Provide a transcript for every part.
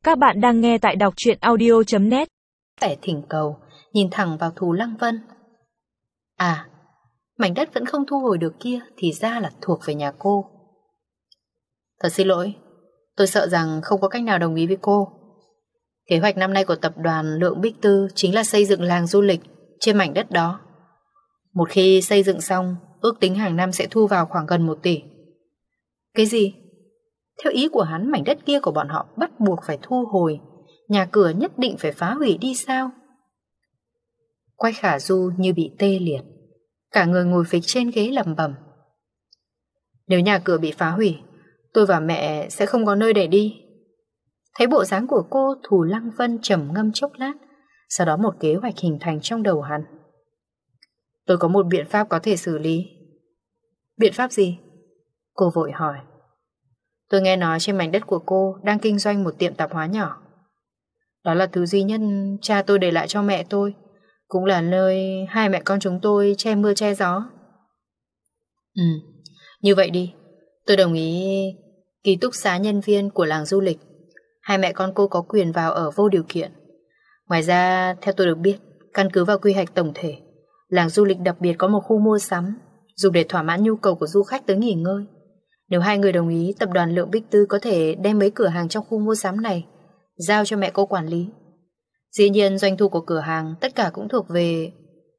Các bạn đang nghe tại đọc truyện audio.net. Vẻ thỉnh cầu, nhìn thẳng vào Thù Lăng Vân. À, mảnh đất vẫn không thu hồi được kia thì ra là thuộc về nhà cô. Thật xin lỗi, tôi sợ rằng không có cách nào đồng ý với cô. Kế hoạch năm nay của tập đoàn Lượng Bích Tư chính là xây dựng làng du lịch trên mảnh đất đó. Một khi xây dựng xong, ước tính hàng năm sẽ thu vào khoảng gần 1 tỷ. Cái gì? Theo ý của hắn, mảnh đất kia của bọn họ bắt buộc phải thu hồi, nhà cửa nhất định phải phá hủy đi sao? Quách Khả Du như bị tê liệt, cả người ngồi phịch trên ghế lẩm bẩm. Nếu nhà cửa bị phá hủy, tôi và mẹ sẽ không có nơi để đi. Thấy bộ dáng của cô, Thù Lăng Vân trầm ngâm chốc lát, sau đó một kế hoạch hình thành trong đầu hắn. Tôi có một biện pháp có thể xử lý. Biện pháp gì? Cô vội hỏi. Tôi nghe nói trên mảnh đất của cô đang kinh doanh một tiệm tạp hóa nhỏ. Đó là thứ duy nhất cha tôi để lại cho mẹ tôi, cũng là nơi hai mẹ con chúng tôi che mưa che gió. Như vậy đi, tôi đồng ý ký túc xá nhân viên của làng du lịch. Hai mẹ con cô có quyền vào ở vô điều kiện. Ngoài ra, theo tôi được biết, căn cứ vào quy hoạch tổng thể, làng du lịch đặc biệt có một khu mua sắm dùng để thỏa mãn nhu cầu của du khách tới nghỉ ngơi. Nếu hai người đồng ý, tập đoàn Lượng Bích Tư có thể đem mấy cửa hàng trong khu mua sắm này giao cho mẹ cô quản lý. Dĩ nhiên doanh thu của cửa hàng tất cả cũng thuộc về...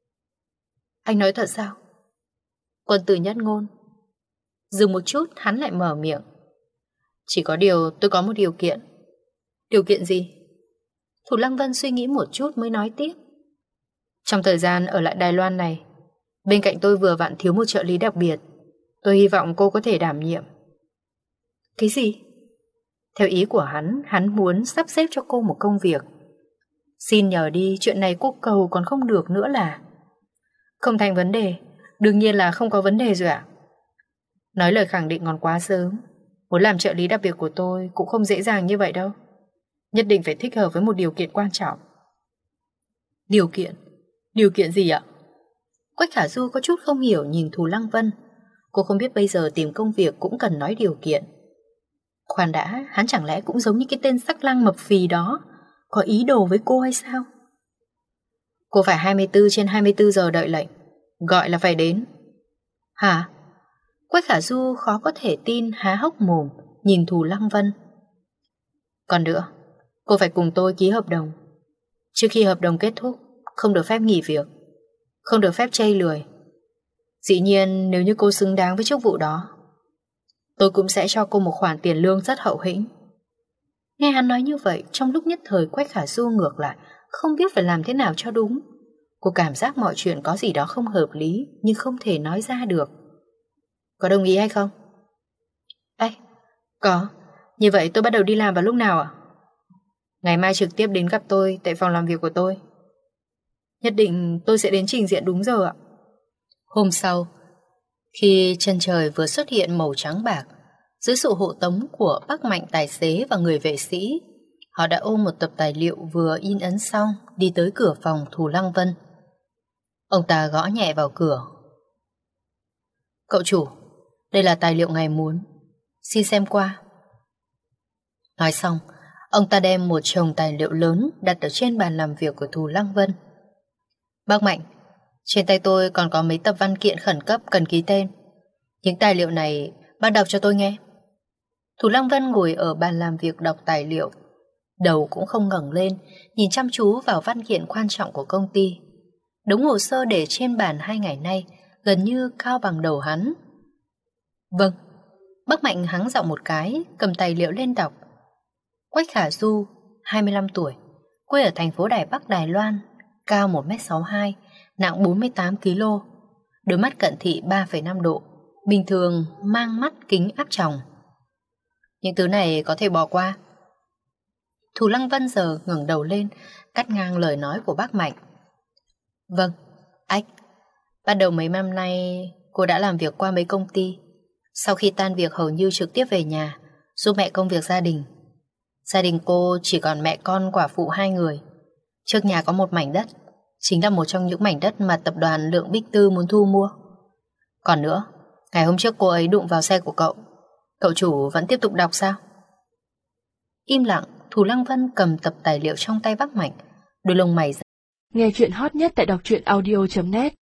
Anh nói thật sao? Quân tử nhất ngôn. Dừng một chút, hắn lại mở miệng. Chỉ có điều tôi có một điều kiện. Điều kiện gì? Thù Lăng Vân suy nghĩ một chút mới nói tiếp. Trong thời gian ở lại Đài Loan này, bên cạnh tôi vừa vặn thiếu một trợ lý đặc biệt. Tôi hy vọng cô có thể đảm nhiệm. Cái gì? Theo ý của hắn muốn sắp xếp cho cô một công việc. Xin nhờ đi, chuyện này cô cầu còn không được nữa là... Không thành vấn đề, đương nhiên là không có vấn đề rồi ạ. Nói lời khẳng định còn quá sớm. Muốn làm trợ lý đặc biệt của tôi cũng không dễ dàng như vậy đâu. Nhất định phải thích hợp với một điều kiện quan trọng. Điều kiện? Điều kiện gì ạ? Quách Khả Du có chút không hiểu nhìn Thù Lăng Vân. Cô không biết bây giờ tìm công việc cũng cần nói điều kiện. Khoan đã, hắn chẳng lẽ cũng giống như cái tên sắc lang mập phì đó, có ý đồ với cô hay sao? Cô phải 24/24 giờ đợi lệnh, gọi là phải đến. Hả? Quách Khả Du khó có thể tin, há hốc mồm nhìn Thù Lăng Vân. Còn nữa, cô phải cùng tôi ký hợp đồng. Trước khi hợp đồng kết thúc, không được phép nghỉ việc, không được phép chây lười. Dĩ nhiên nếu như cô xứng đáng với chức vụ đó, tôi cũng sẽ cho cô một khoản tiền lương rất hậu hĩnh. Nghe hắn nói như vậy, trong lúc nhất thời Quách Khả Du ngược lại, không biết phải làm thế nào cho đúng. Cô cảm giác mọi chuyện có gì đó không hợp lý, nhưng không thể nói ra được. Có đồng ý hay không? Có. Như vậy tôi bắt đầu đi làm vào lúc nào ạ? Ngày mai trực tiếp đến gặp tôi tại phòng làm việc của tôi. Nhất định tôi sẽ đến trình diện đúng giờ ạ. Hôm sau, khi chân trời vừa xuất hiện màu trắng bạc, dưới sự hộ tống của bác Mạnh tài xế và người vệ sĩ, họ đã ôm một tập tài liệu vừa in ấn xong đi tới cửa phòng Thù Lăng Vân. Ông ta gõ nhẹ vào cửa. Cậu chủ, đây là tài liệu ngài muốn, xin xem qua. Nói xong, ông ta đem một chồng tài liệu lớn đặt ở trên bàn làm việc của Thù Lăng Vân. Bác Mạnh, trên tay tôi còn có mấy tập văn kiện khẩn cấp cần ký tên. Những tài liệu này bác đọc cho tôi nghe. Thù Lăng Vân ngồi ở bàn làm việc đọc tài liệu, đầu cũng không ngẩng lên, nhìn chăm chú vào văn kiện quan trọng của công ty. Đống hồ sơ để trên bàn 2 ngày nay gần như cao bằng đầu hắn. Vâng. Bác Mạnh hắng giọng một cái, cầm tài liệu lên đọc. Quách Khả Du, 25 tuổi, quê ở thành phố Đài Bắc, Đài Loan, cao 1m62, nặng 48 kg, đôi mắt cận thị 3,5 độ, bình thường mang mắt kính áp tròng. Những thứ này có thể bỏ qua. Thù Lăng Vân giờ ngẩng đầu lên, cắt ngang lời nói của bác Mạnh. Vâng, ách. Bắt đầu mấy năm nay cô đã làm việc qua mấy công ty. Sau khi tan việc hầu như trực tiếp về nhà, giúp mẹ công việc gia đình. Gia đình cô chỉ còn mẹ con quả phụ 2 người. Trước nhà có một mảnh đất, chính là một trong những mảnh đất mà tập đoàn Lượng Bích Tư muốn thu mua. Còn nữa, ngày hôm trước cô ấy đụng vào xe của cậu. Cậu chủ vẫn tiếp tục đọc sao? Im lặng, Thủ Lăng Vân cầm tập tài liệu trong tay vác mạnh, đôi lông mày. Nghe chuyện hot nhất tại đọc truyện audio.net